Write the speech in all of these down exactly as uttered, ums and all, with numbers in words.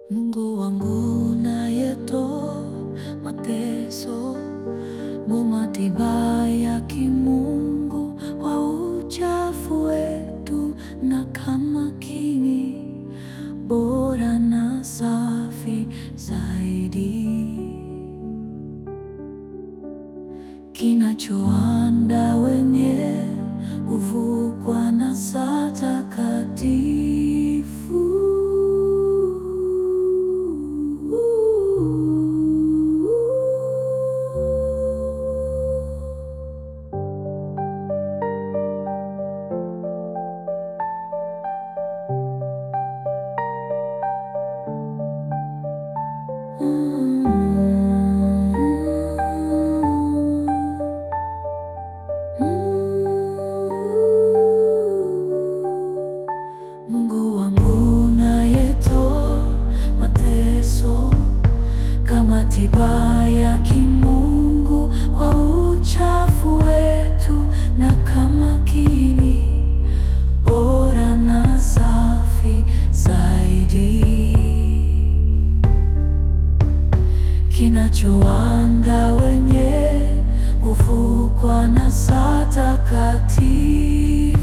Mungu wangu nayetoa mateso, ngoma tiba ya kimungu wa uchafu wetu, na kama kingi bora na safi zaidi, kinachoanda wenye nguvu kwa nasa takatifu. Mungu wangu nayetoa mateso, kama tiba ya kimungu wa uchafu wetu, na kama kingi bora na safi zaidi, kinachoanga wenye nguvu kwa nasa takatifu.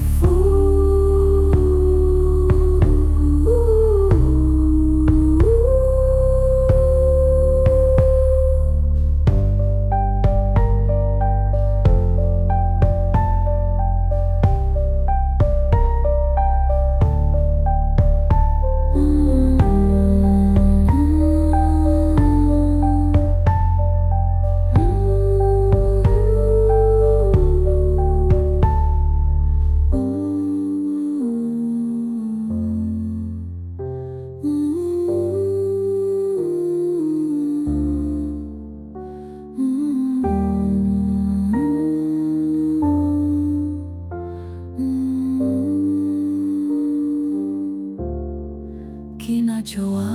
Kinachoa